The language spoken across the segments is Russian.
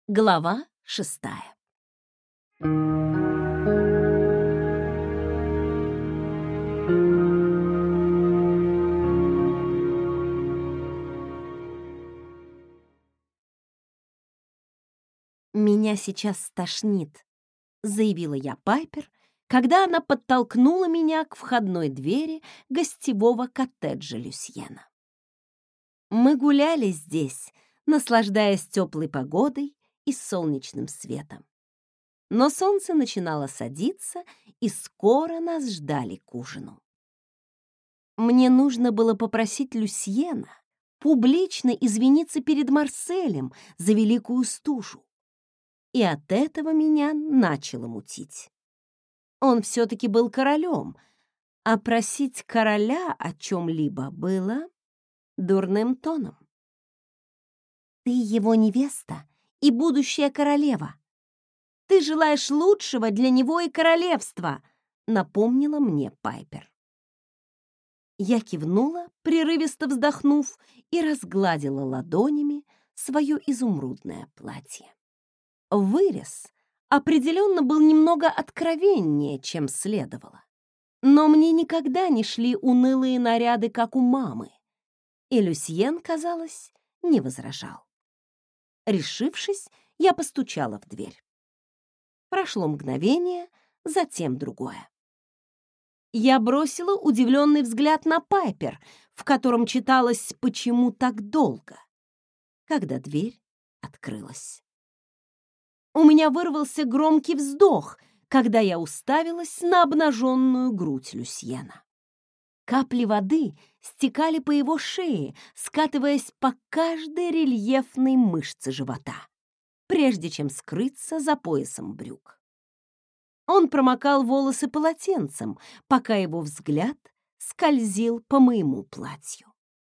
Глава 6. «Меня сейчас стошнит», — заявила я Пайпер, когда она подтолкнула меня к входной двери гостевого коттеджа Люсьена. Мы гуляли здесь, наслаждаясь теплой погодой и солнечным светом. Но солнце начинало садиться, и скоро нас ждали к ужину. Мне нужно было попросить Люсьена публично извиниться перед Марселем за великую стужу. И от этого меня начало мутить. Он все-таки был королем, а просить короля о чем-либо было дурным тоном. «Ты его невеста и будущая королева. Ты желаешь лучшего для него и королевства», — напомнила мне Пайпер. Я кивнула, прерывисто вздохнув, и разгладила ладонями свое изумрудное платье. Вырез определенно был немного откровеннее, чем следовало. Но мне никогда не шли унылые наряды, как у мамы, и Люсьен, казалось, не возражал. Решившись, я постучала в дверь. Прошло мгновение, затем другое. Я бросила удивленный взгляд на Пайпер, в котором читалось «почему так долго», когда дверь открылась. У меня вырвался громкий вздох, когда я уставилась на обнаженную грудь Люсьена. Капли воды стекали по его шее, скатываясь по каждой рельефной мышце живота, прежде чем скрыться за поясом брюк. Он промокал волосы полотенцем, пока его взгляд скользил по моему платью.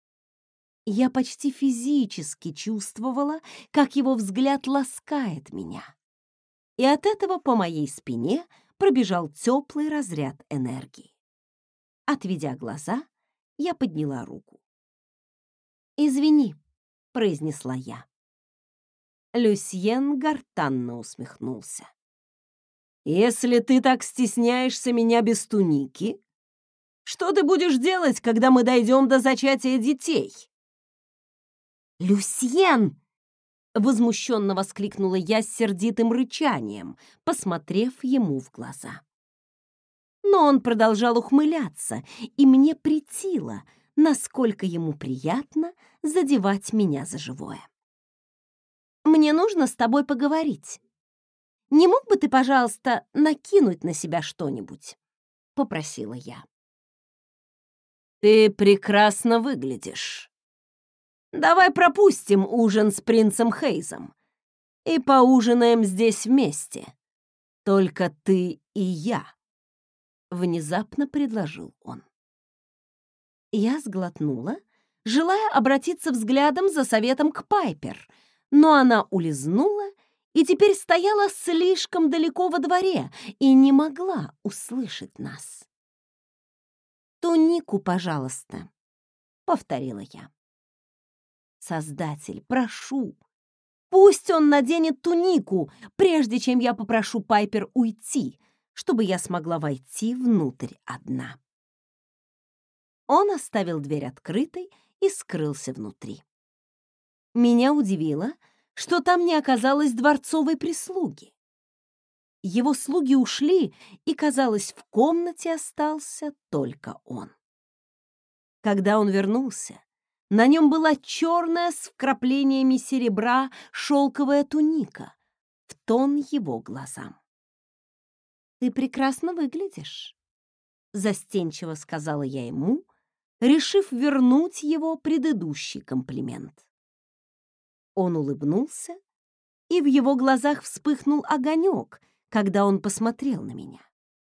Я почти физически чувствовала, как его взгляд ласкает меня. И от этого по моей спине пробежал теплый разряд энергии. Отведя глаза, я подняла руку. «Извини», — произнесла я. Люсьен гортанно усмехнулся. «Если ты так стесняешься меня без туники, что ты будешь делать, когда мы дойдем до зачатия детей?» «Люсьен!» — возмущенно воскликнула я с сердитым рычанием, посмотрев ему в глаза. Но он продолжал ухмыляться, и мне претило, насколько ему приятно задевать меня за живое. «Мне нужно с тобой поговорить. Не мог бы ты, пожалуйста, накинуть на себя что-нибудь?» — попросила я. «Ты прекрасно выглядишь. Давай пропустим ужин с принцем Хейзом и поужинаем здесь вместе. Только ты и я», — внезапно предложил он. Я сглотнула, желая обратиться взглядом за советом к Пайпер, но она улизнула и теперь стояла слишком далеко во дворе и не могла услышать нас. «Тунику, пожалуйста», — повторила я. «Создатель, прошу, пусть он наденет тунику, прежде чем я попрошу Пайпер уйти, чтобы я смогла войти внутрь одна». Он оставил дверь открытой и скрылся внутри. Меня удивило, что там не оказалось дворцовой прислуги. Его слуги ушли, и, казалось, в комнате остался только он. Когда он вернулся, на нем была черная с вкраплениями серебра шелковая туника в тон его глазам. «Ты прекрасно выглядишь», — застенчиво сказала я ему, решив вернуть его предыдущий комплимент. Он улыбнулся, и в его глазах вспыхнул огонек, когда он посмотрел на меня.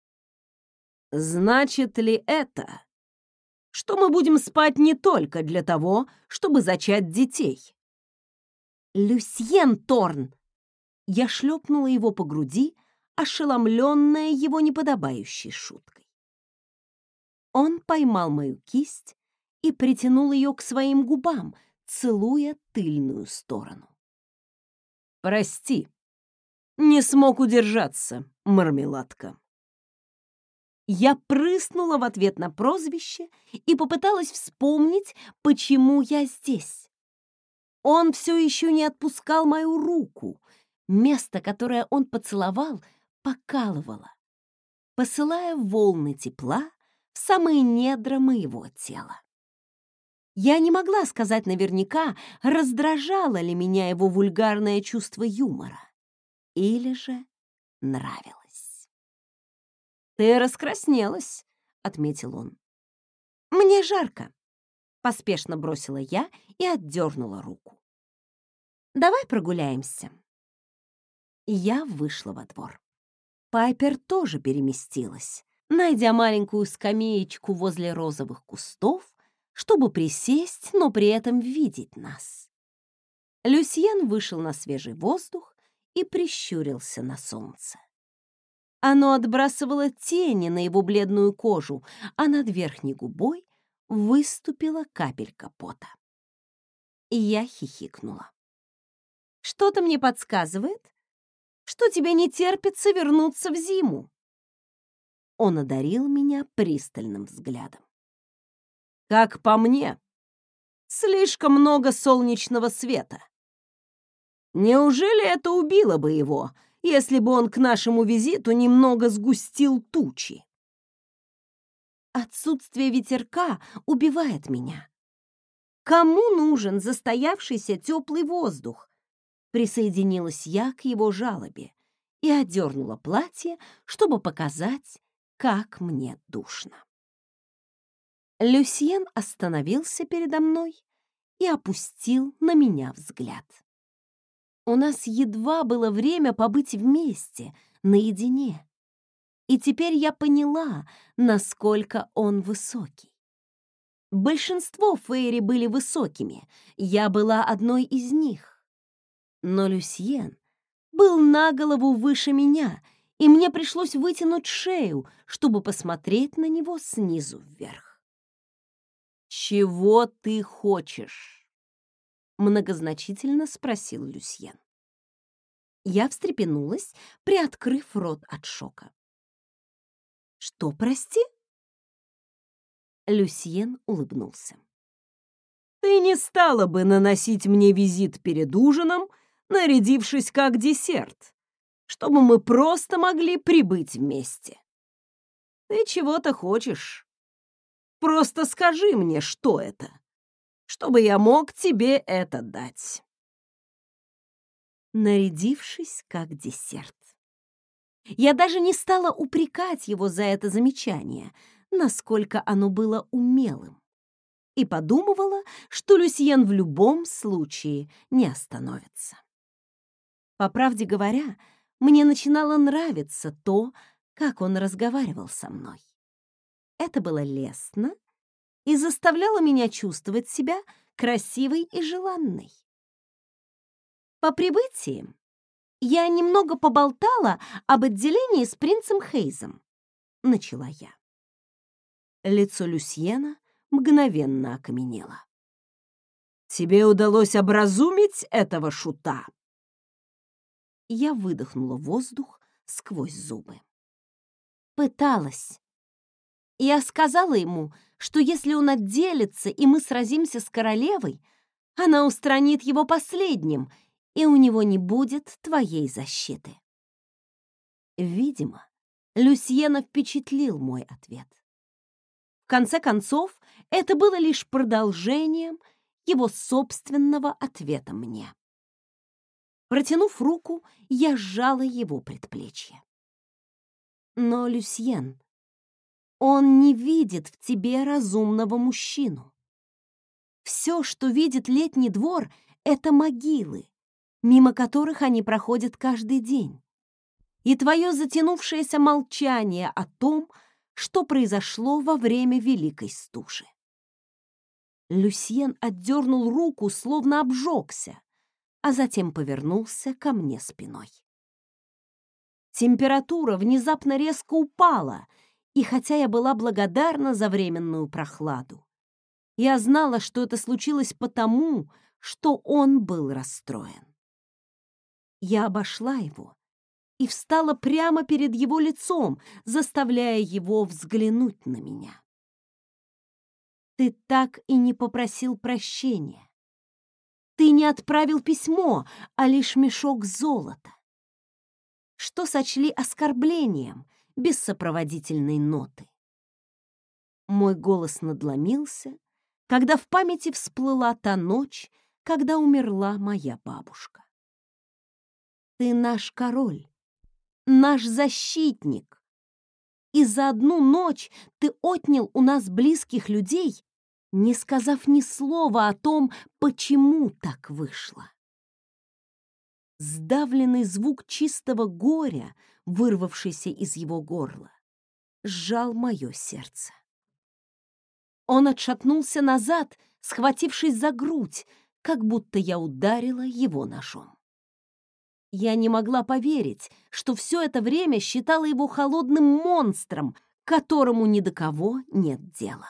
«Значит ли это, что мы будем спать не только для того, чтобы зачать детей?» «Люсьен Торн!» Я шлепнула его по груди, ошеломленная его неподобающей шуткой. Он поймал мою кисть и притянул ее к своим губам, целуя тыльную сторону. «Прости, не смог удержаться, мармеладка». Я прыснула в ответ на прозвище и попыталась вспомнить, почему я здесь. Он все еще не отпускал мою руку. Место, которое он поцеловал, покалывало, посылая волны тепла в самые недра моего тела. Я не могла сказать наверняка, раздражало ли меня его вульгарное чувство юмора или же нравилось. «Ты раскраснелась», — отметил он. «Мне жарко», — поспешно бросила я и отдернула руку. «Давай прогуляемся». Я вышла во двор. Пайпер тоже переместилась, найдя маленькую скамеечку возле розовых кустов, чтобы присесть, но при этом видеть нас. Люсьен вышел на свежий воздух и прищурился на солнце. Оно отбрасывало тени на его бледную кожу, а над верхней губой выступила капелька пота. И я хихикнула. «Что-то мне подсказывает, что тебе не терпится вернуться в зиму». Он одарил меня пристальным взглядом. «Как по мне, слишком много солнечного света. Неужели это убило бы его, если бы он к нашему визиту немного сгустил тучи?» Отсутствие ветерка убивает меня. Кому нужен застоявшийся теплый воздух? Присоединилась я к его жалобе и одернула платье, чтобы показать, как мне душно. Люсьен остановился передо мной и опустил на меня взгляд. У нас едва было время побыть вместе, наедине. И теперь я поняла, насколько он высокий. Большинство фейри были высокими, я была одной из них. Но Люсьен был на голову выше меня, и мне пришлось вытянуть шею, чтобы посмотреть на него снизу вверх. «Чего ты хочешь?» — многозначительно спросил Люсьен. Я встрепенулась, приоткрыв рот от шока. «Что, прости?» Люсьен улыбнулся. «Ты не стала бы наносить мне визит перед ужином, нарядившись как десерт, чтобы мы просто могли прибыть вместе. Ты чего-то хочешь. Просто скажи мне, что это, чтобы я мог тебе это дать». Нарядившись как десерт. Я даже не стала упрекать его за это замечание, насколько оно было умелым, и подумывала, что Люсьен в любом случае не остановится. По правде говоря, мне начинало нравиться то, как он разговаривал со мной. Это было лестно и заставляло меня чувствовать себя красивой и желанной. По прибытии я немного поболтала об отделении с принцем Хейзом, начала я. Лицо Люсьена мгновенно окаменело. «Тебе удалось образумить этого шута?» Я выдохнула воздух сквозь зубы. Пыталась. Я сказала ему, что если он отделится и мы сразимся с королевой, она устранит его последним, и у него не будет твоей защиты. Видимо, Люсьена впечатлил мой ответ. В конце концов, это было лишь продолжением его собственного ответа мне. Протянув руку, я сжала его предплечье. Но, Люсьен, он не видит в тебе разумного мужчину. Все, что видит летний двор, — это могилы, мимо которых они проходят каждый день. И твое затянувшееся молчание о том, что произошло во время Великой Стужи. Люсьен отдернул руку, словно обжегся, а затем повернулся ко мне спиной. Температура внезапно резко упала, и хотя я была благодарна за временную прохладу, я знала, что это случилось потому, что он был расстроен. Я обошла его и встала прямо перед его лицом, заставляя его взглянуть на меня. Ты так и не попросил прощения. Ты не отправил письмо, а лишь мешок золота, что сочли оскорблением без сопроводительной ноты. Мой голос надломился, когда в памяти всплыла та ночь, когда умерла моя бабушка. Ты наш король, наш защитник, и за одну ночь ты отнял у нас близких людей, не сказав ни слова о том, почему так вышло. Сдавленный звук чистого горя, вырвавшийся из его горла, сжал мое сердце. Он отшатнулся назад, схватившись за грудь, как будто я ударила его ножом. Я не могла поверить, что все это время считала его холодным монстром, которому ни до кого нет дела.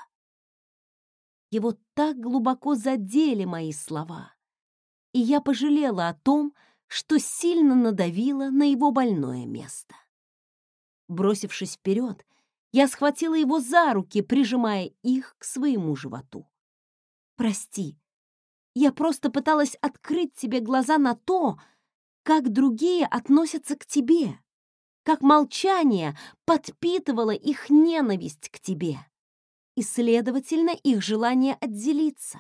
Его так глубоко задели мои слова, и я пожалела о том, что сильно надавила на его больное место. Бросившись вперед, я схватила его за руки, прижимая их к своему животу. «Прости, я просто пыталась открыть тебе глаза на то, как другие относятся к тебе, как молчание подпитывало их ненависть к тебе и, следовательно, их желание отделиться.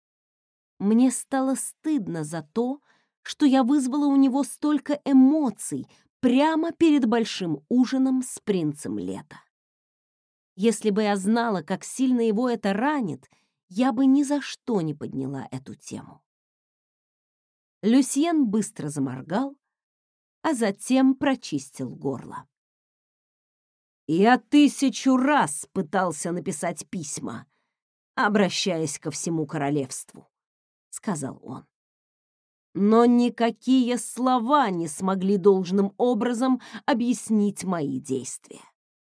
Мне стало стыдно за то, что я вызвала у него столько эмоций прямо перед большим ужином с принцем лета. Если бы я знала, как сильно его это ранит, я бы ни за что не подняла эту тему. Люсьен быстро заморгал, а затем прочистил горло. «Я 1000 раз пытался написать письма, обращаясь ко всему королевству», — сказал он. «Но никакие слова не смогли должным образом объяснить мои действия.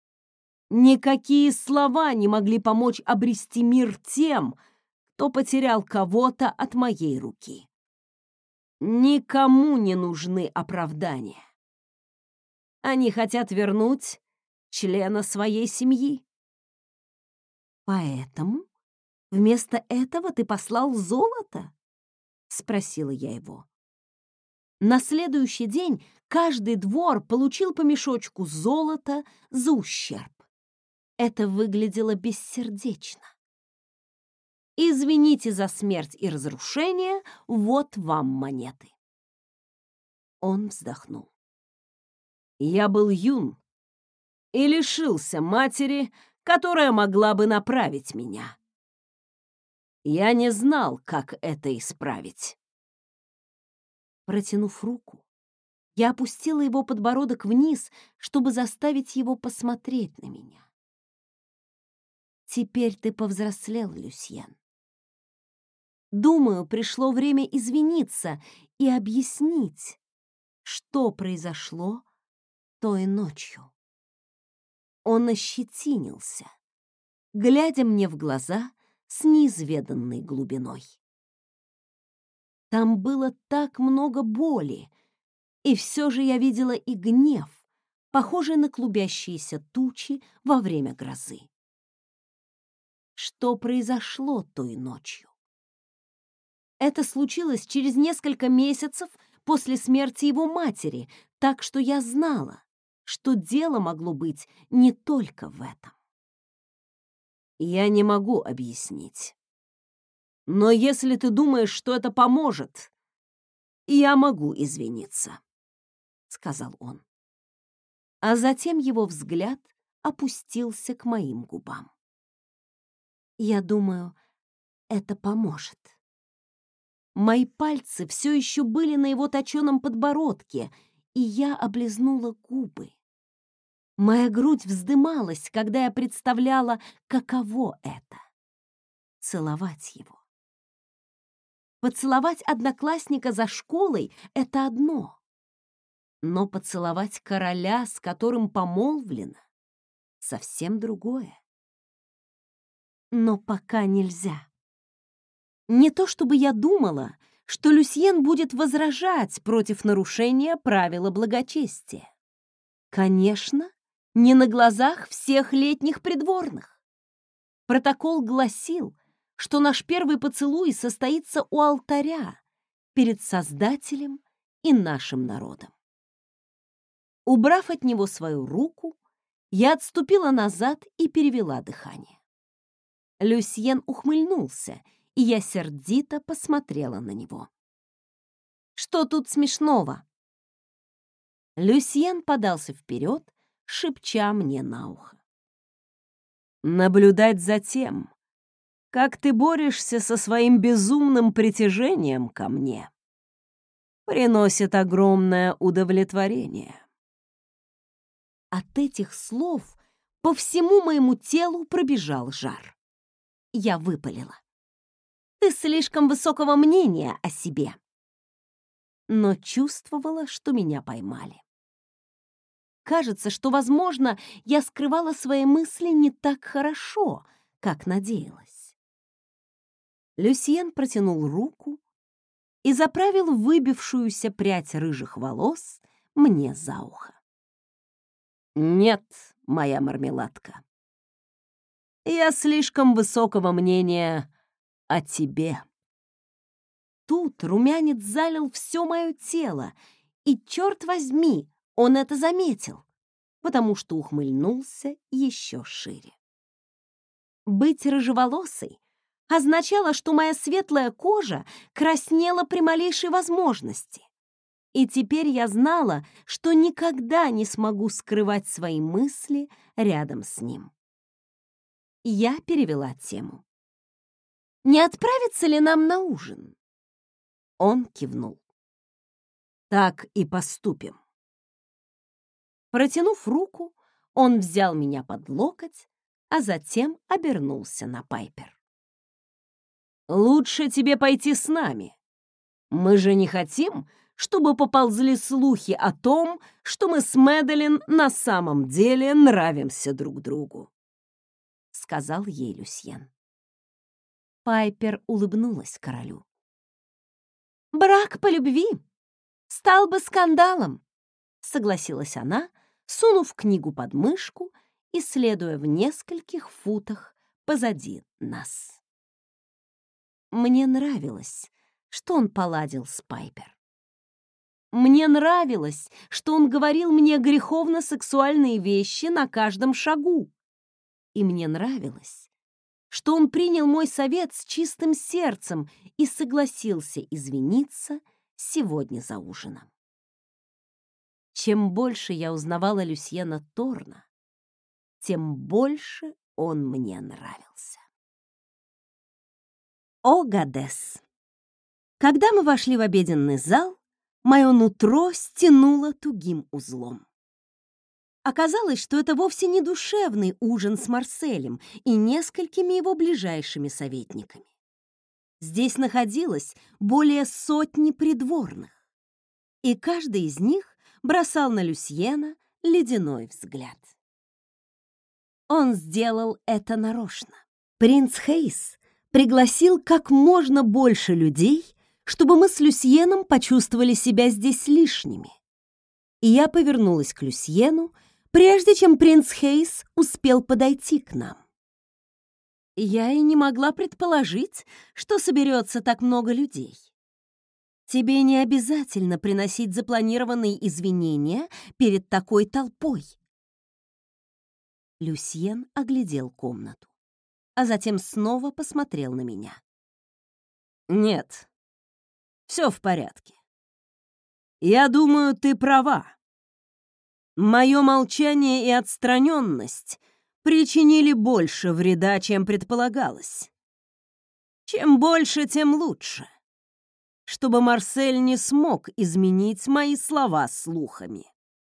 Никакие слова не могли помочь обрести мир тем, кто потерял кого-то от моей руки. Никому не нужны оправдания. Они хотят вернуть члена своей семьи. Поэтому вместо этого ты послал золото?» — спросила я его. На следующий день каждый двор получил по мешочку золота за ущерб. Это выглядело бессердечно. «Извините за смерть и разрушение, вот вам монеты». Он вздохнул. «Я был юн и лишился матери, которая могла бы направить меня. Я не знал, как это исправить». Протянув руку, я опустила его подбородок вниз, чтобы заставить его посмотреть на меня. «Теперь ты повзрослел, Люсьен. Думаю, пришло время извиниться и объяснить, что произошло той ночью». Он ощетинился, глядя мне в глаза с неизведанной глубиной. Там было так много боли, и все же я видела и гнев, похожий на клубящиеся тучи во время грозы. Что произошло той ночью? Это случилось через несколько месяцев после смерти его матери, так что я знала, что дело могло быть не только в этом. Я не могу объяснить. Но если ты думаешь, что это поможет, я могу извиниться, — сказал он. А затем его взгляд опустился к моим губам. Я думаю, это поможет. Мои пальцы все еще были на его точеном подбородке, и я облизнула губы. Моя грудь вздымалась, когда я представляла, каково это — целовать его. Поцеловать одноклассника за школой — это одно, но поцеловать короля, с которым помолвлено, совсем другое. Но пока нельзя. Не то чтобы я думала, что Люсьен будет возражать против нарушения правила благочестия. Конечно, не на глазах всех летних придворных. Протокол гласил, что наш первый поцелуй состоится у алтаря перед Создателем и нашим народом. Убрав от него свою руку, я отступила назад и перевела дыхание. Люсьен ухмыльнулся, и я сердито посмотрела на него. «Что тут смешного?» Люсьен подался вперед, шепча мне на ухо. «Наблюдать за тем, как ты борешься со своим безумным притяжением ко мне, приносит огромное удовлетворение». От этих слов по всему моему телу пробежал жар. Я выпалила: «Ты слишком высокого мнения о себе». Но чувствовала, что меня поймали. Кажется, что, возможно, я скрывала свои мысли не так хорошо, как надеялась. Люсьен протянул руку и заправил выбившуюся прядь рыжих волос мне за ухо. «Нет, моя мармеладка, я слишком высокого мнения о тебе». Тут румянец залил все мое тело, и, черт возьми, он это заметил, потому что ухмыльнулся еще шире. Быть рыжеволосой означало, что моя светлая кожа краснела при малейшей возможности. И теперь я знала, что никогда не смогу скрывать свои мысли рядом с ним. Я перевела тему. «Не отправиться ли нам на ужин?» Он кивнул. «Так и поступим». Протянув руку, он взял меня под локоть, а затем обернулся на Пайпер. «Лучше тебе пойти с нами. Мы же не хотим, чтобы поползли слухи о том, что мы с Мэдалин на самом деле нравимся друг другу», — сказал ей Люсьен. Пайпер улыбнулась королю. «Брак по любви стал бы скандалом», — согласилась она, сунув книгу под мышку и следуя в нескольких футах позади нас. Мне нравилось, что он поладил с Пайпер. Мне нравилось, что он говорил мне греховно-сексуальные вещи на каждом шагу. И мне нравилось, что он принял мой совет с чистым сердцем и согласился извиниться сегодня за ужином. Чем больше я узнавала Люсьена Торна, тем больше он мне нравился. О, Гадес! Когда мы вошли в обеденный зал, мое нутро стянуло тугим узлом. Оказалось, что это вовсе не душевный ужин с Марселем и несколькими его ближайшими советниками. Здесь находилось более сотни придворных, и каждый из них бросал на Люсьена ледяной взгляд. Он сделал это нарочно. Принц Хейс пригласил как можно больше людей, чтобы мы с Люсьеном почувствовали себя здесь лишними. И я повернулась к Люсьену, прежде чем принц Хейс успел подойти к нам. Я и не могла предположить, что соберется так много людей. Тебе не обязательно приносить запланированные извинения перед такой толпой. Люсьен оглядел комнату, а затем снова посмотрел на меня. «Нет, все в порядке. Я думаю, ты права. Мое молчание и отстраненность причинили больше вреда, чем предполагалось. Чем больше, тем лучше, чтобы Марсель не смог изменить мои слова слухами».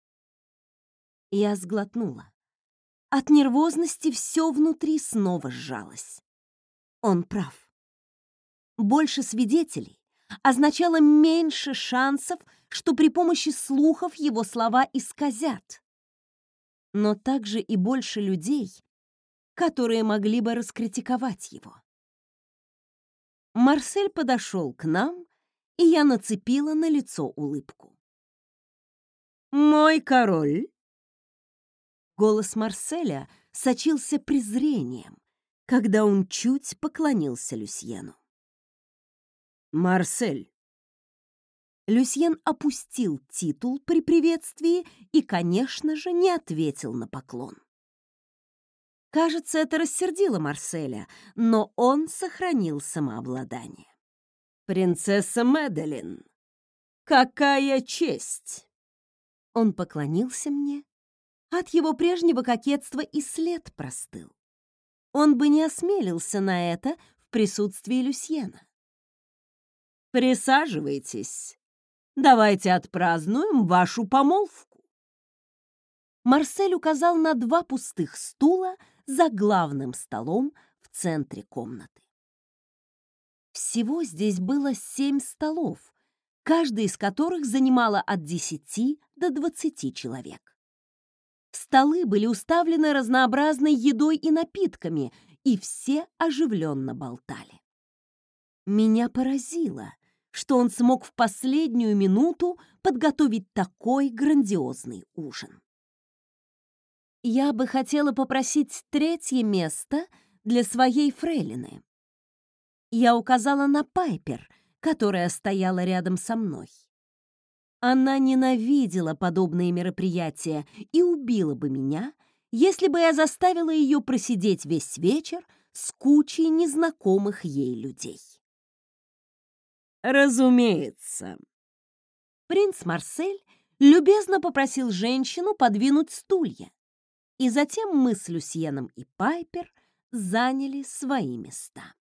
Я сглотнула. От нервозности все внутри снова сжалось. Он прав. Больше свидетелей означало меньше шансов, что при помощи слухов его слова исказят. Но также и больше людей, которые могли бы раскритиковать его. Марсель подошел к нам и я нацепила на лицо улыбку. «Мой король!» Голос Марселя сочился презрением, когда он чуть поклонился Люсьену. «Марсель!» Люсьен опустил титул при приветствии и, конечно же, не ответил на поклон. Кажется, это рассердило Марселя, но он сохранил самообладание. «Принцесса Мэдалин! Какая честь!» Он поклонился мне. От его прежнего кокетства и след простыл. Он бы не осмелился на это в присутствии Люсьена. «Присаживайтесь. Давайте отпразднуем вашу помолвку». Марсель указал на 2 пустых стула за главным столом в центре комнаты. Всего здесь было 7 столов, каждый из которых занимало от 10 до 20 человек. Столы были уставлены разнообразной едой и напитками, и все оживленно болтали. Меня поразило, что он смог в последнюю минуту подготовить такой грандиозный ужин. Я бы хотела попросить 3-е место для своей фрейлины. Я указала на Пайпер, которая стояла рядом со мной. Она ненавидела подобные мероприятия и убила бы меня, если бы я заставила ее просидеть весь вечер с кучей незнакомых ей людей. «Разумеется». Принц Марсель любезно попросил женщину подвинуть стулья, и затем мы с Люсьеном и Пайпер заняли свои места.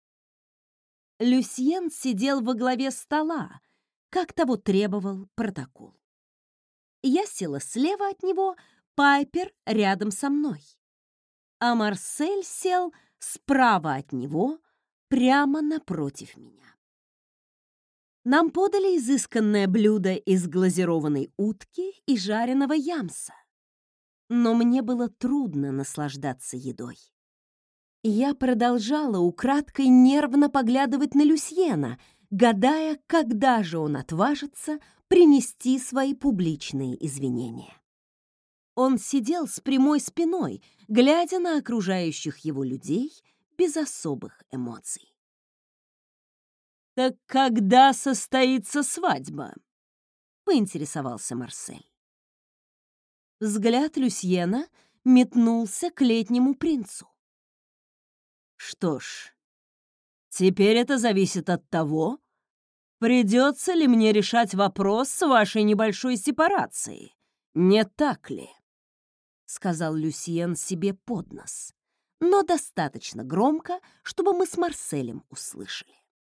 Люсьен сидел во главе стола, как того требовал протокол. Я села слева от него, Пайпер рядом со мной, а Марсель сел справа от него, прямо напротив меня. Нам подали изысканное блюдо из глазированной утки и жареного ямса, но мне было трудно наслаждаться едой. Я продолжала украдкой нервно поглядывать на Люсьена, гадая, когда же он отважится принести свои публичные извинения. Он сидел с прямой спиной, глядя на окружающих его людей без особых эмоций. «Так когда состоится свадьба?» — поинтересовался Марсель. Взгляд Люсьена метнулся к летнему принцу. «Что ж, теперь это зависит от того, придется ли мне решать вопрос с вашей небольшой сепарацией, не так ли?» — сказал Люсьен себе под нос, но достаточно громко, чтобы мы с Марселем услышали.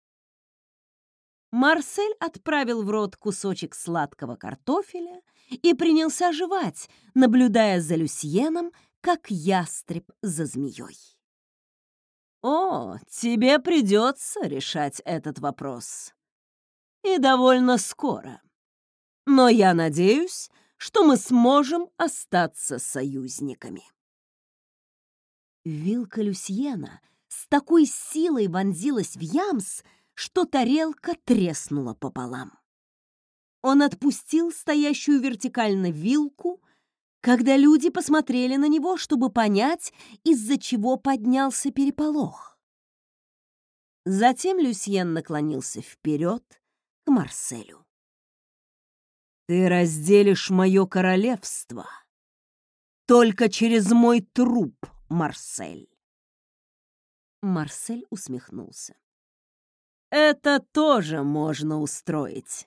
Марсель отправил в рот кусочек сладкого картофеля и принялся жевать, наблюдая за Люсьеном, как ястреб за змеей. «О, тебе придется решать этот вопрос. И довольно скоро. Но я надеюсь, что мы сможем остаться союзниками». Вилка Люсьена с такой силой вонзилась в ямс, что тарелка треснула пополам. Он отпустил стоящую вертикально вилку, когда люди посмотрели на него, чтобы понять, из-за чего поднялся переполох. Затем Люсьен наклонился вперед к Марселю. «Ты разделишь мое королевство только через мой труп, Марсель». Марсель усмехнулся. «Это тоже можно устроить».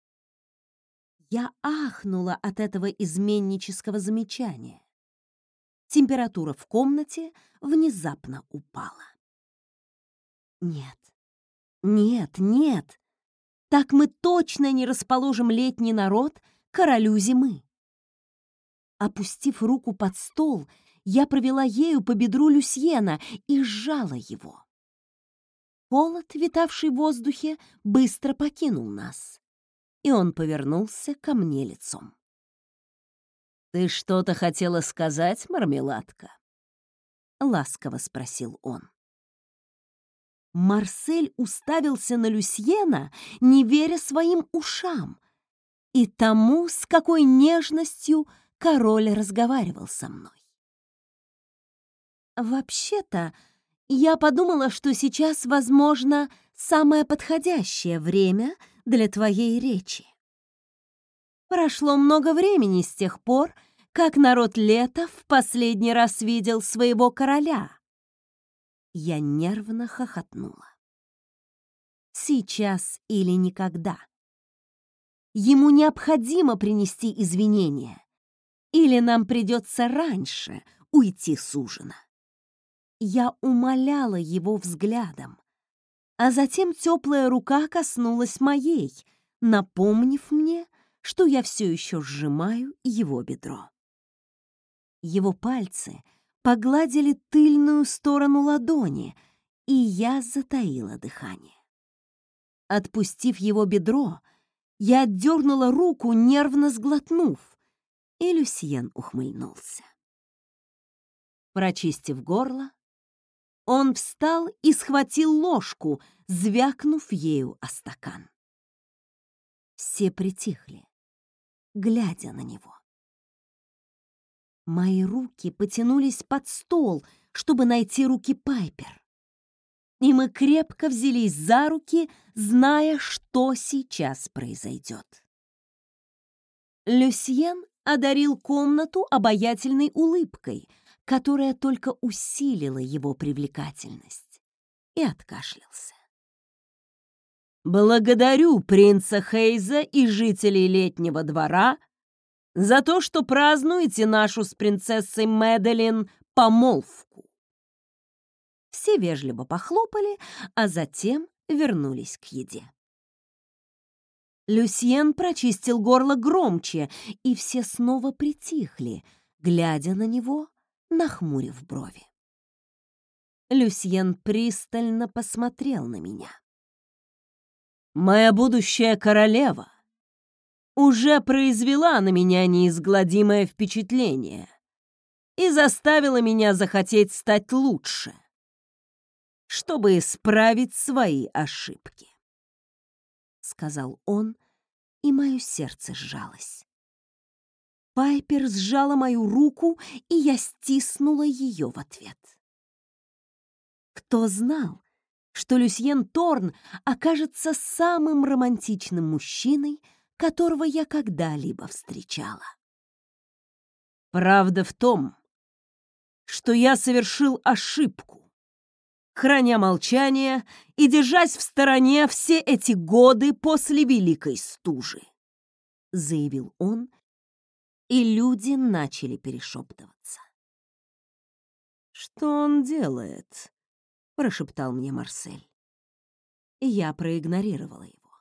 Я ахнула от этого изменнического замечания. Температура в комнате внезапно упала. Нет, нет, нет. Так мы точно не расположим летний народ к королю зимы. Опустив руку под стол, я провела ею по бедру Люсьена и сжала его. Холод, витавший в воздухе, быстро покинул нас, и он повернулся ко мне лицом. «Ты что-то хотела сказать, мармеладка?» — ласково спросил он. Марсель уставился на Люсьена, не веря своим ушам, и тому, с какой нежностью король разговаривал со мной. «Вообще-то, я подумала, что сейчас, возможно, самое подходящее время для твоей речи. Прошло много времени с тех пор, как народ Лета в последний раз видел своего короля». Я нервно хохотнула. Сейчас или никогда. Ему необходимо принести извинения, или нам придется раньше уйти с ужина. Я умоляла его взглядом, а затем теплая рука коснулась моей, напомнив мне, что я все еще сжимаю его бедро. Его пальцы погладили тыльную сторону ладони, и я затаила дыхание. Отпустив его бедро, я отдернула руку, нервно сглотнув, и Люсьен ухмыльнулся. Прочистив горло, он встал и схватил ложку, звякнув ею о стакан. Все притихли, глядя на него. Мои руки потянулись под стол, чтобы найти руки Пайпер. И мы крепко взялись за руки, зная, что сейчас произойдет. Люсьен одарил комнату обаятельной улыбкой, которая только усилила его привлекательность, и откашлялся. «Благодарю принца Хейза и жителей Летнего двора за то, что празднуете нашу с принцессой Мэдалин помолвку». Все вежливо похлопали, а затем вернулись к еде. Люсьен прочистил горло громче, и все снова притихли, глядя на него, нахмурив брови. Люсьен пристально посмотрел на меня. «Моя будущая королева уже произвела на меня неизгладимое впечатление и заставила меня захотеть стать лучше, чтобы исправить свои ошибки», — сказал он, и мое сердце сжалось. Пайпер сжала мою руку, и я стиснула ее в ответ. Кто знал, что Люсьен Торн окажется самым романтичным мужчиной, которого я когда-либо встречала. Правда в том, что я совершил ошибку, храня молчание и держась в стороне все эти годы после Великой Стужи, заявил он, и люди начали перешептываться. «Что он делает?» — прошептал мне Марсель. И я проигнорировала его.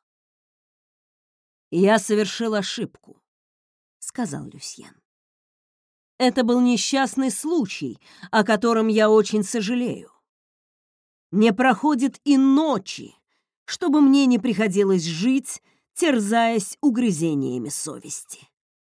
«Я совершил ошибку», — сказал Люсьен. «Это был несчастный случай, о котором я очень сожалею. Не проходит и ночи, чтобы мне не приходилось жить, терзаясь угрызениями совести.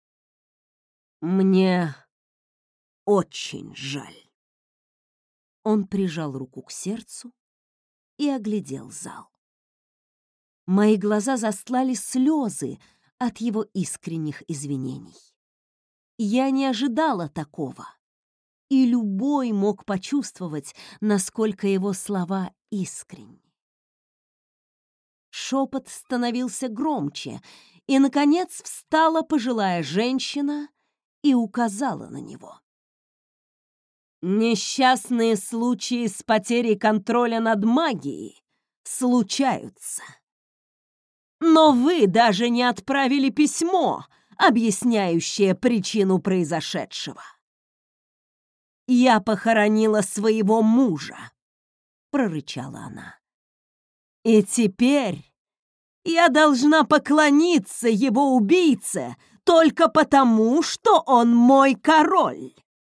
Мне очень жаль». Он прижал руку к сердцу и оглядел зал. Мои глаза застлали слезы от его искренних извинений. Я не ожидала такого, и любой мог почувствовать, насколько его слова искренни. Шепот становился громче, и, наконец, встала пожилая женщина и указала на него. «Несчастные случаи с потерей контроля над магией случаются. Но вы даже не отправили письмо, объясняющее причину произошедшего. Я похоронила своего мужа», — прорычала она. «И теперь я должна поклониться его убийце только потому, что он мой король».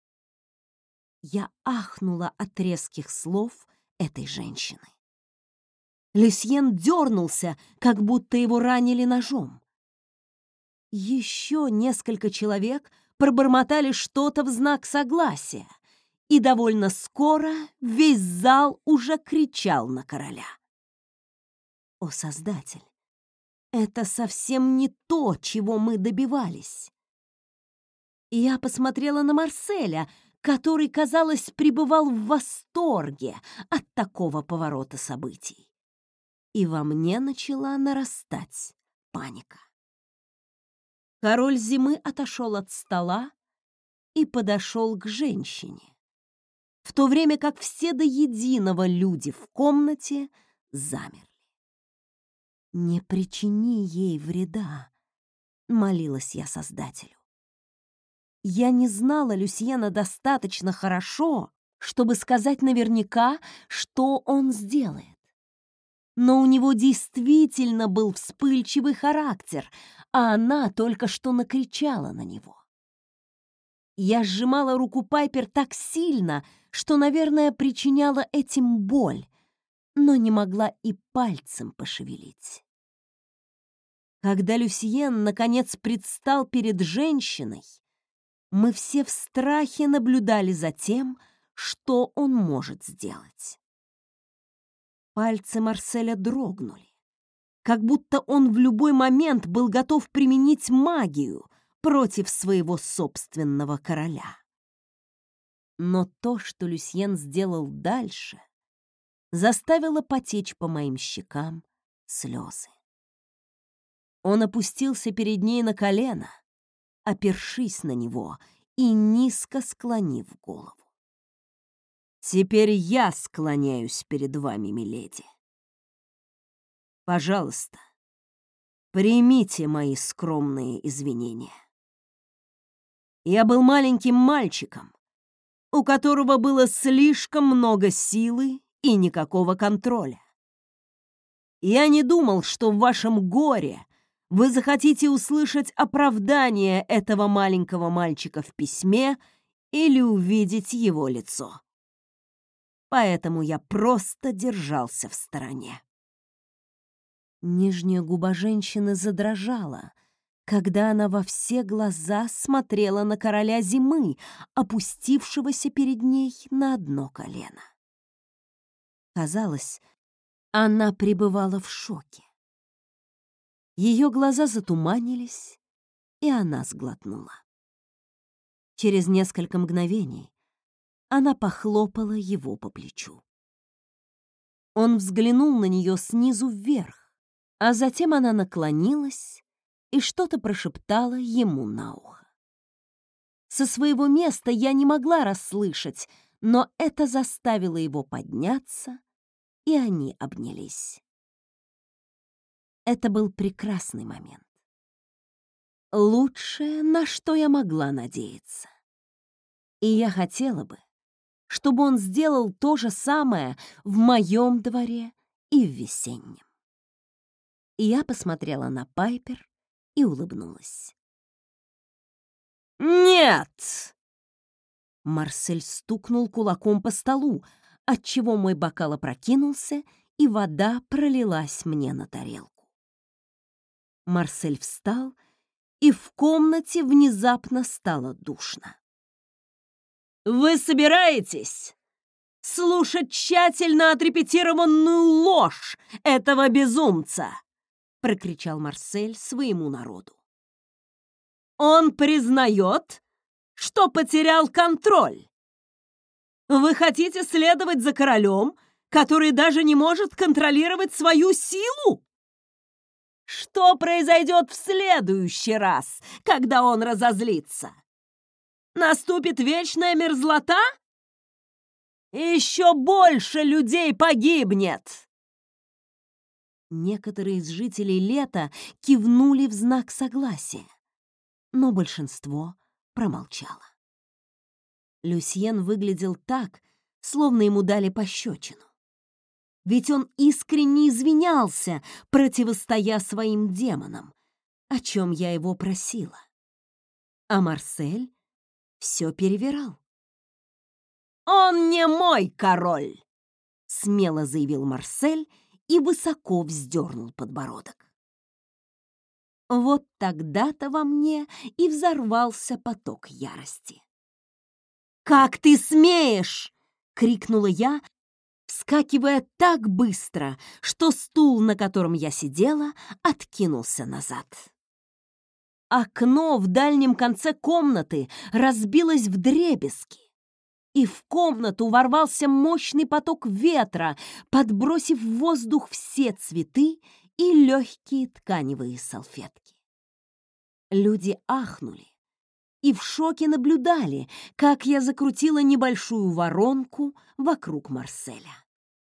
Я ахнула от резких слов этой женщины. Люсьен дернулся, как будто его ранили ножом. Еще несколько человек пробормотали что-то в знак согласия, и довольно скоро весь зал уже кричал на короля. О, Создатель! Это совсем не то, чего мы добивались. И я посмотрела на Марселя, который, казалось, пребывал в восторге от такого поворота событий. И во мне начала нарастать паника. Король зимы отошел от стола и подошел к женщине, в то время как все до единого люди в комнате замерли. «Не причини ей вреда», — молилась я Создателю. Я не знала Люсьена достаточно хорошо, чтобы сказать наверняка, что он сделает. Но у него действительно был вспыльчивый характер, а она только что накричала на него. Я сжимала руку Пайпер так сильно, что, наверное, причиняла этим боль, но не могла и пальцем пошевелить. Когда Люсьен, наконец, предстал перед женщиной, мы все в страхе наблюдали за тем, что он может сделать. Пальцы Марселя дрогнули, как будто он в любой момент был готов применить магию против своего собственного короля. Но то, что Люсьен сделал дальше, заставило потечь по моим щекам слезы. Он опустился перед ней на колено, опершись на него и низко склонив голову. «Теперь я склоняюсь перед вами, миледи. Пожалуйста, примите мои скромные извинения. Я был маленьким мальчиком, у которого было слишком много силы и никакого контроля. Я не думал, что в вашем горе вы захотите услышать оправдание этого маленького мальчика в письме или увидеть его лицо. Поэтому я просто держался в стороне». Нижняя губа женщины задрожала, когда она во все глаза смотрела на короля зимы, опустившегося перед ней на одно колено. Казалось, она пребывала в шоке. Ее глаза затуманились, и она сглотнула. Через несколько мгновений она похлопала его по плечу. Он взглянул на нее снизу вверх, а затем она наклонилась и что-то прошептала ему на ухо. Со своего места я не могла расслышать, но это заставило его подняться, и они обнялись. Это был прекрасный момент. Лучшее, на что я могла надеяться. И я хотела бы, чтобы он сделал то же самое в моем дворе и в весеннем. И я посмотрела на Пайпер и улыбнулась. «Нет!» Марсель стукнул кулаком по столу, отчего мой бокал опрокинулся, и вода пролилась мне на тарелку. Марсель встал, и в комнате внезапно стало душно. «Вы собираетесь слушать тщательно отрепетированную ложь этого безумца?» — прокричал Марсель своему народу. «Он признает, что потерял контроль. Вы хотите следовать за королем, который даже не может контролировать свою силу? Что произойдет в следующий раз, когда он разозлится? Наступит вечная мерзлота? Еще больше людей погибнет!» Некоторые из жителей лета кивнули в знак согласия, но большинство промолчало. Люсьен выглядел так, словно ему дали пощечину. Ведь он искренне извинялся, противостоя своим демонам, о чем я его просила. А Марсель все перевирал. «Он не мой король!» — смело заявил Марсель и высоко вздернул подбородок. Вот тогда-то во мне и взорвался поток ярости. «Как ты смеешь!» — крикнула я, вскакивая так быстро, что стул, на котором я сидела, откинулся назад. Окно в дальнем конце комнаты разбилось вдребезги, и в комнату ворвался мощный поток ветра, подбросив в воздух все цветы и легкие тканевые салфетки. Люди ахнули и в шоке наблюдали, как я закрутила небольшую воронку вокруг Марселя.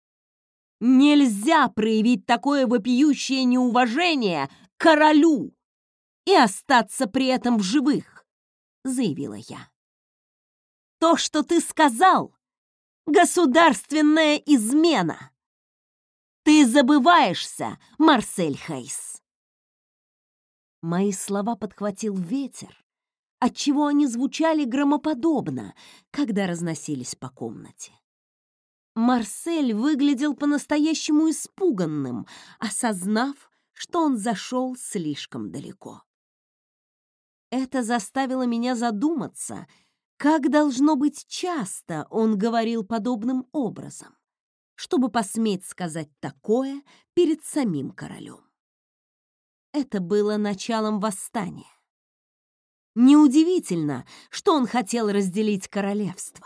Нельзя проявить такое вопиющее неуважение к королю и остаться при этом в живых, заявила я. То, что ты сказал, государственная измена. Ты забываешься, Марсель Хейс. Мои слова подхватил ветер, отчего они звучали громоподобно, когда разносились по комнате. Марсель выглядел по-настоящему испуганным, осознав, что он зашел слишком далеко. Это заставило меня задуматься, как должно быть часто он говорил подобным образом, чтобы посметь сказать такое перед самим королем. Это было началом восстания. Неудивительно, что он хотел разделить королевство.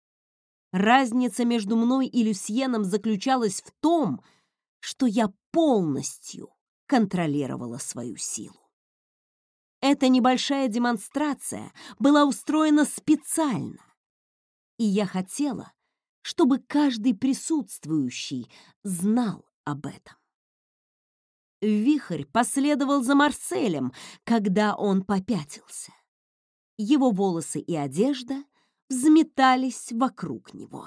Разница между мной и Люсьеном заключалась в том, что я полностью контролировала свою силу. Эта небольшая демонстрация была устроена специально, и я хотела, чтобы каждый присутствующий знал об этом. Вихрь последовал за Марселем, когда он попятился. Его волосы и одежда взметались вокруг него.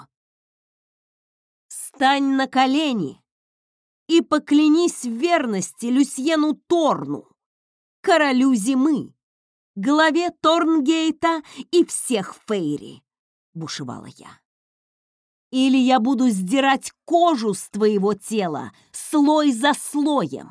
«Стань на колени и поклянись в верности Люсьену Торну, королю зимы, главе Торнгейта и всех Фейри», — бушевала я. «Или я буду сдирать кожу с твоего тела слой за слоем».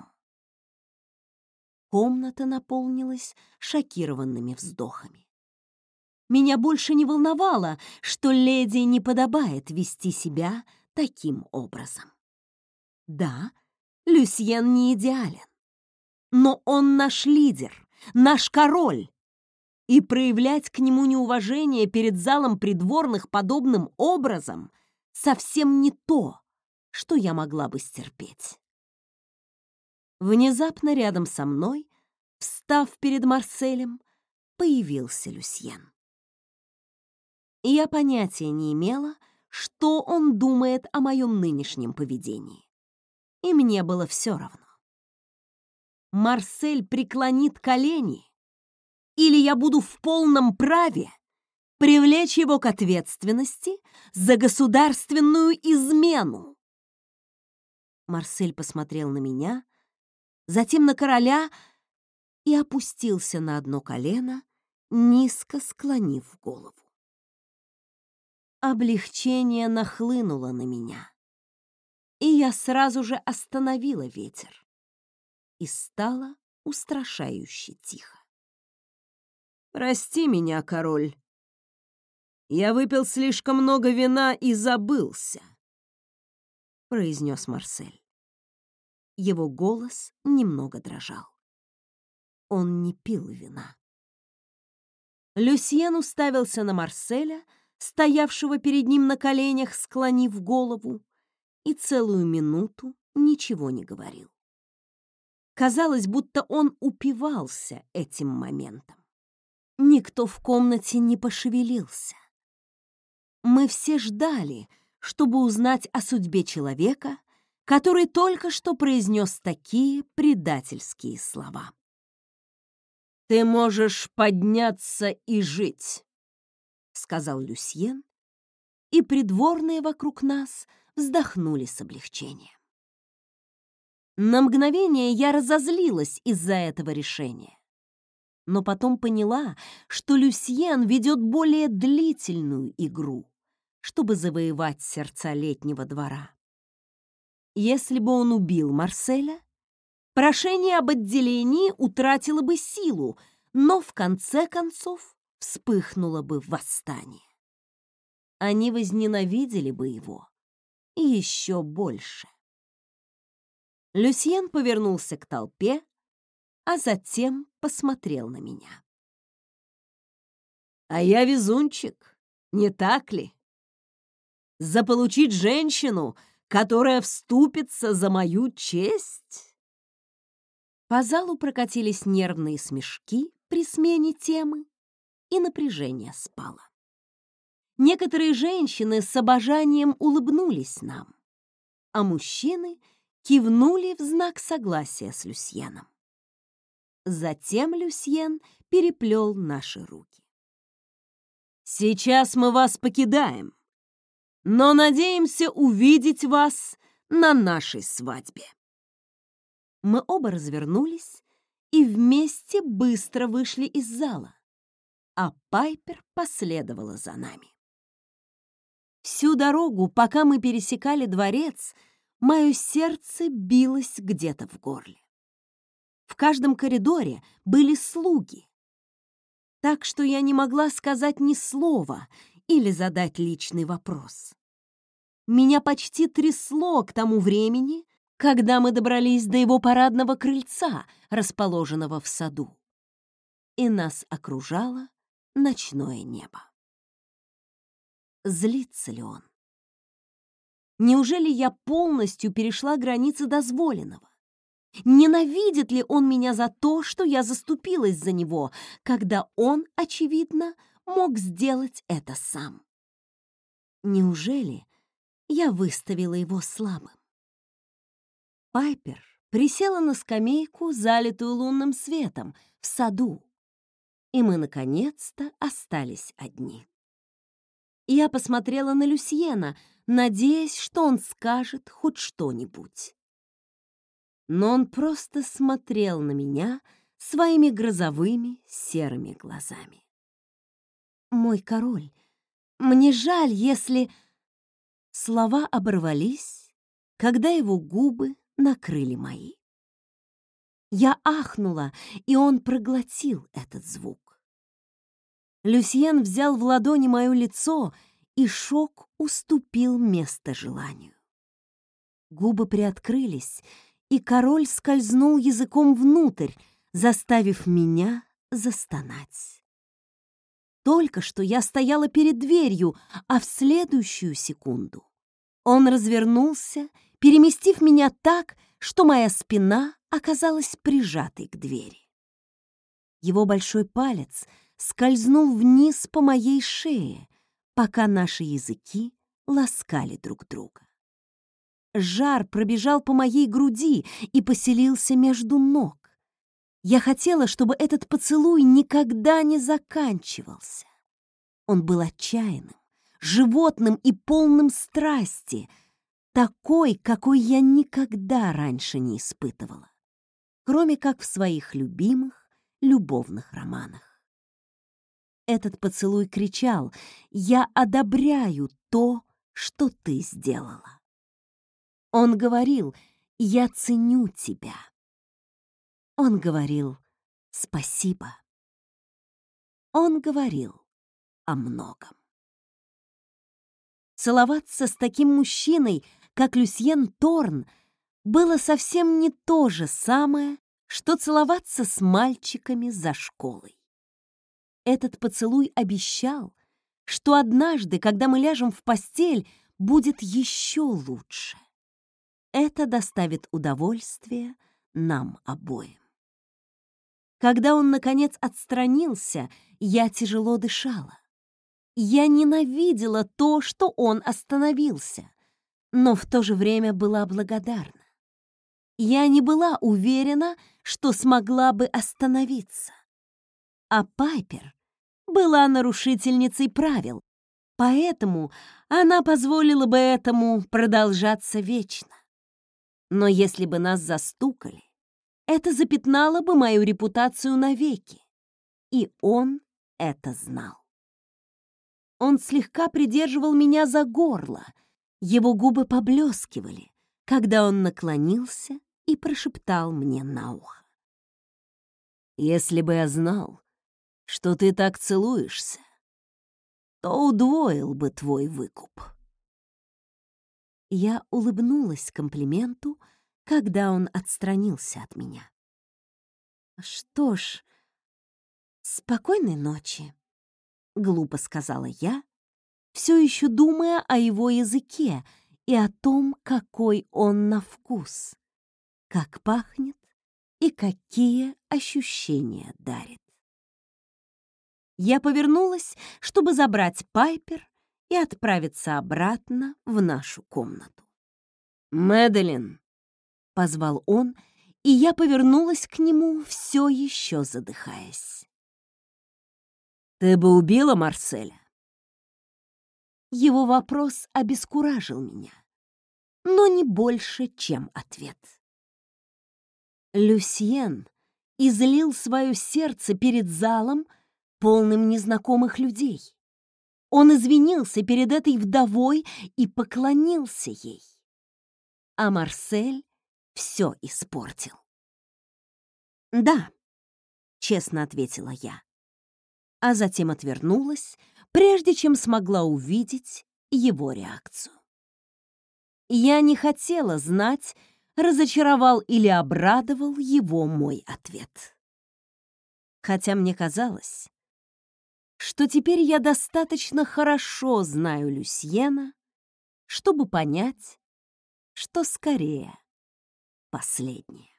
Комната наполнилась шокированными вздохами. Меня больше не волновало, что леди не подобает вести себя таким образом. Да, Люсьен не идеален, но он наш лидер, наш король, и проявлять к нему неуважение перед залом придворных подобным образом совсем не то, что я могла бы стерпеть. Внезапно рядом со мной, встав перед Марселем, появился Люсьен. Я понятия не имела, что он думает о моем нынешнем поведении. И мне было все равно. Марсель преклонит колени, или я буду в полном праве привлечь его к ответственности за государственную измену. Марсель посмотрел на меня, затем на короля и опустился на одно колено, низко склонив голову. Облегчение нахлынуло на меня, и я сразу же остановила ветер, и стало устрашающе тихо. «Прости меня, король. Я выпил слишком много вина и забылся», — произнес Марсель. Его голос немного дрожал. Он не пил вина. Люсьен уставился на Марселя, стоявшего перед ним на коленях, склонив голову, и целую минуту ничего не говорил. Казалось, будто он упивался этим моментом. Никто в комнате не пошевелился. Мы все ждали, чтобы узнать о судьбе человека, который только что произнес такие предательские слова. «Ты можешь подняться и жить», — сказал Люсьен, и придворные вокруг нас вздохнули с облегчением. На мгновение я разозлилась из-за этого решения, но потом поняла, что Люсьен ведет более длительную игру, чтобы завоевать сердца летнего двора. Если бы он убил Марселя, прошение об отделении утратило бы силу, но в конце концов вспыхнуло бы восстание. они возненавидели бы его и еще больше. Люсьен повернулся к толпе, а затем посмотрел на меня. «А я везунчик, не так ли? Заполучить женщину, которая вступится за мою честь?» По залу прокатились нервные смешки при смене темы, и напряжение спало. Некоторые женщины с обожанием улыбнулись нам, а мужчины кивнули в знак согласия с Люсьеном. Затем Люсьен переплел наши руки. «Сейчас мы вас покидаем, но надеемся увидеть вас на нашей свадьбе». Мы оба развернулись и вместе быстро вышли из зала, а Пайпер последовала за нами. Всю дорогу, пока мы пересекали дворец, мое сердце билось где-то в горле. В каждом коридоре были слуги, так что я не могла сказать ни слова или задать личный вопрос. Меня почти трясло к тому времени, когда мы добрались до его парадного крыльца, расположенного в саду, и нас окружало ночное небо. Злится ли он? Неужели я полностью перешла границы дозволенного? Ненавидит ли он меня за то, что я заступилась за него, когда он, очевидно, мог сделать это сам? Неужели я выставила его слабым? Пайпер присела на скамейку, залитую лунным светом, в саду, и мы, наконец-то, остались одни. Я посмотрела на Люсьена, надеясь, что он скажет хоть что-нибудь. Но он просто смотрел на меня своими грозовыми серыми глазами. «Мой король, мне жаль, если...» Слова оборвались, когда его губы накрыли мои. Я ахнула, и он проглотил этот звук. Люсьен взял в ладони мое лицо, и шок уступил место желанию. Губы приоткрылись, и король скользнул языком внутрь, заставив меня застонать. Только что я стояла перед дверью, а в следующую секунду он развернулся, переместив меня так, что моя спина оказалась прижатой к двери. Его большой палец скользнул вниз по моей шее, пока наши языки ласкали друг друга. Жар пробежал по моей груди и поселился между ног. Я хотела, чтобы этот поцелуй никогда не заканчивался. Он был отчаянным, животным и полным страсти, такой, какой я никогда раньше не испытывала, кроме как в своих любимых любовных романах. Этот поцелуй кричал: «Я одобряю то, что ты сделала». Он говорил: «Я ценю тебя». Он говорил: «Спасибо». Он говорил о многом. Целоваться с таким мужчиной, как Люсьен Торн, было совсем не то же самое, что целоваться с мальчиками за школой. Этот поцелуй обещал, что однажды, когда мы ляжем в постель, будет еще лучше. Это доставит удовольствие нам обоим. Когда он, наконец, отстранился, я тяжело дышала. Я ненавидела то, что он остановился, но в то же время была благодарна. Я не была уверена, что смогла бы остановиться. А Пайпер была нарушительницей правил, поэтому она позволила бы этому продолжаться вечно. Но если бы нас застукали, это запятнало бы мою репутацию навеки, и он это знал. Он слегка придерживал меня за горло, его губы поблескивали, когда он наклонился и прошептал мне на ухо: «Если бы я знал, что ты так целуешься, то удвоил бы твой выкуп». Я улыбнулась комплименту, когда он отстранился от меня. «Что ж, спокойной ночи», — глупо сказала я, все еще думая о его языке и о том, какой он на вкус, как пахнет и какие ощущения дарит. Я повернулась, чтобы забрать Пайпер и отправиться обратно в нашу комнату. «Мэдалин!» — позвал он, и я повернулась к нему, все еще задыхаясь. «Ты бы убила Марселя?» Его вопрос обескуражил меня, но не больше, чем ответ. Люсьен излил свое сердце перед залом, полным незнакомых людей. Он извинился перед этой вдовой и поклонился ей. А Марсель все испортил. «Да», — честно ответила я, а затем отвернулась, прежде чем смогла увидеть его реакцию. Я не хотела знать, разочаровал или обрадовал его мой ответ. Хотя мне казалось, что теперь я достаточно хорошо знаю Люсьена, чтобы понять, что скорее последнее.